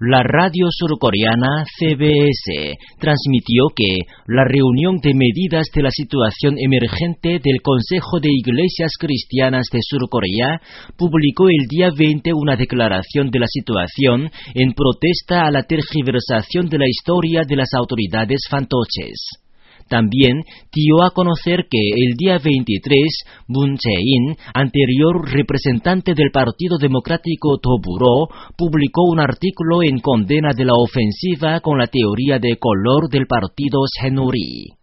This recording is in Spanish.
La radio surcoreana CBS transmitió que la reunión de medidas de la situación emergente del Consejo de Iglesias Cristianas de Surcorea publicó el día 20 una declaración de la situación en protesta a la tergiversación de la historia de las autoridades fantoches. También dio a conocer que el día 23, Moon Jae-in, anterior representante del Partido Democrático Doburo, publicó un artículo en condena de la ofensiva con la teoría de color del partido Saenuri.